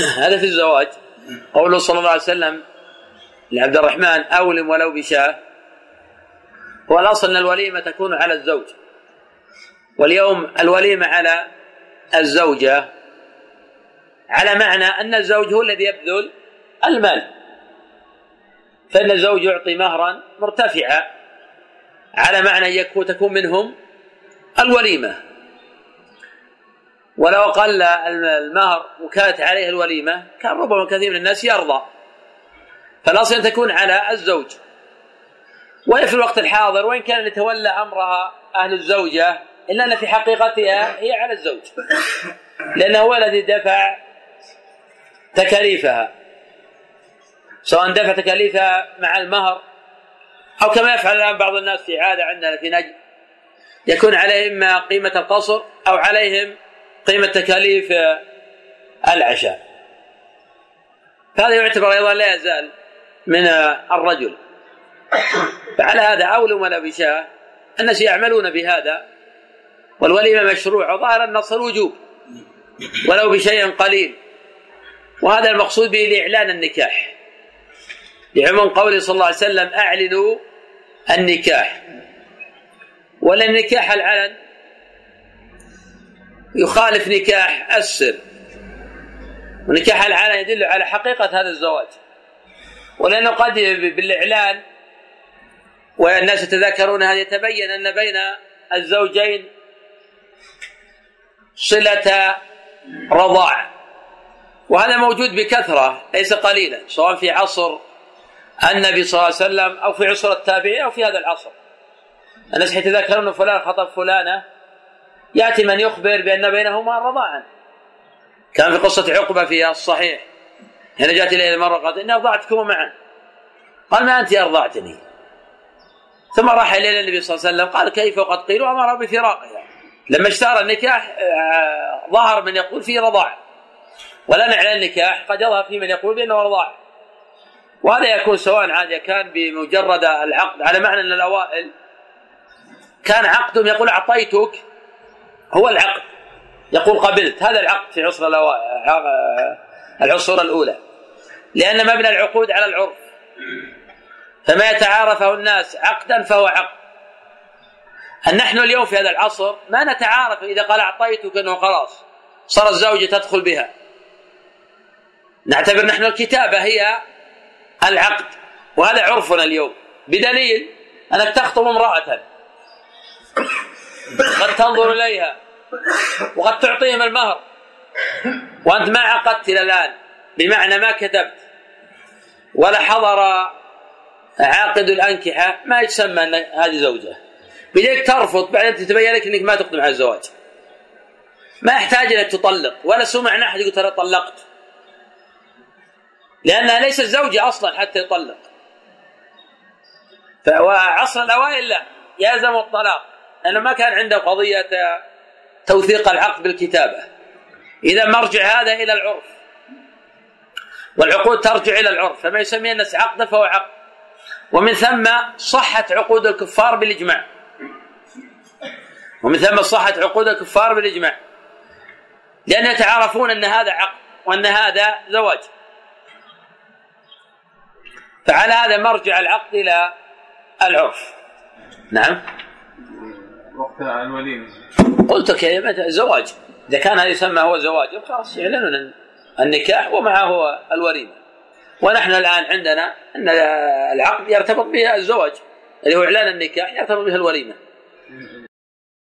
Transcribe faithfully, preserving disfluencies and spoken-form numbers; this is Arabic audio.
هذا في الزواج. قوله صلى الله عليه وسلم لعبد الرحمن أولم ولو بشاه، هو الأصل أن الوليمة تكون على الزوج، واليوم الوليمة على الزوجة، على معنى أن الزوج هو الذي يبذل المال، فإن الزوج يعطي مهرا مرتفعا على معنى يكون تكون منهم الوليمة. ولو قل المهر وكانت عليه الوليمة كان ربما كثير من الناس يرضى، فالأصل أن تكون على الزوج. وهي في الوقت الحاضر وإن كان يتولى أمرها أهل الزوجة إلا أن في حقيقتها هي على الزوج، لأنه هو الذي دفع تكاليفها، سواء دفع تكاليفها مع المهر أو كما يفعل الآن بعض الناس في عادة عندنا في نجد، يكون عليهم ما قيمة القصر أو عليهم قيمة تكاليف العشاء، فهذا يعتبر أيضا لا يزال من الرجل. فعلى هذا أولم ولا بشاه الناس يعملون بهذا، والوليمة مشروع وظاهر النص الوجوب ولو بشيء قليل، وهذا المقصود به لإعلان النكاح، لعموم قوله صلى الله عليه وسلم أعلنوا النكاح. ولأن نكاح العلن يخالف نكاح السر، ونكاح العلن يدل على حقيقة هذا الزواج، ولأنه قد بالإعلان والناس يتذاكرون هذا يتبين أن بين الزوجين صلة رضاع، وهذا موجود بكثرة ليس قليلا، سواء في عصر النبي صلى الله عليه وسلم أو في عصر التابعين أو في هذا العصر. الناس يتذاكرون فلان خطب فلانة، يأتي من يخبر بأن بينهما رضاعا، كان في قصة عقبة في الصحيح هنا جاءت إليه المرة قالت إني أرضعتكما معا، قال ما أنت أرضعتني، ثم راح إليه النبي صلى الله عليه وسلم قال كيف وقد قيل وأمر بفراقها. لما اشتهر النكاح ظهر من يقول فيه رضاع، ولا نعلن النكاح قد يظهر فيه من يقول بأنه رضاع، وهذا يكون سواء عاد كان بمجرد العقد، على معنى أن الأوائل كان عقدهم يقول أعطيتك هو العقد، يقول قبلت، هذا العقد في عصر العصور الأولى، لأن مبنى العقود على العرف، فما يتعارفه الناس عقدا فهو عقد. نحن اليوم في هذا العصر ما نتعارف، إذا قال أعطيتك أنه خلاص صار الزوجة تدخل بها، نعتبر نحن الكتابة هي العقد، وهذا عرفنا اليوم، بدليل أنك تخطب امرأة قد تنظر إليها وقد تعطيهم المهر وأنت ما عقدت إلى الآن، بمعنى ما كتبت ولا حضر عاقد الأنكحة، ما يسمى أن هذه زوجة، بديك ترفض بعدين تتبين لك أنك ما تقدم على الزواج، ما يحتاج أنك تطلق ولا سمعنا أحد يقول ترى طلقت، لأنها ليست زوجة أصلا حتى يطلق. فعصر الأوائل لا يلزم الطلاق، لأنه ما كان عنده قضية توثيق العقد بالكتابة. إذا مرجع هذا إلى العرف، والعقود ترجع إلى العرف، فما يسميه الناس عقدا فهو عقد، ومن ثم صحت عقود الكفار بالإجماع، ومن ثم صحت عقود الكفار بالإجماع، لأن يتعارفون أن هذا عقد وأن هذا زواج، فعلى هذا مرجع العقد إلى العرف. نعم. وقت الوليمة قلت كلمة زواج، إذا كان هذا يسمى هو زواج خلاص يعلنون النكاح ومعه الوليمة. ونحن الآن عندنا أن العقد يرتبط به الزواج، اللي هو إعلان النكاح يرتبط به الوليمة.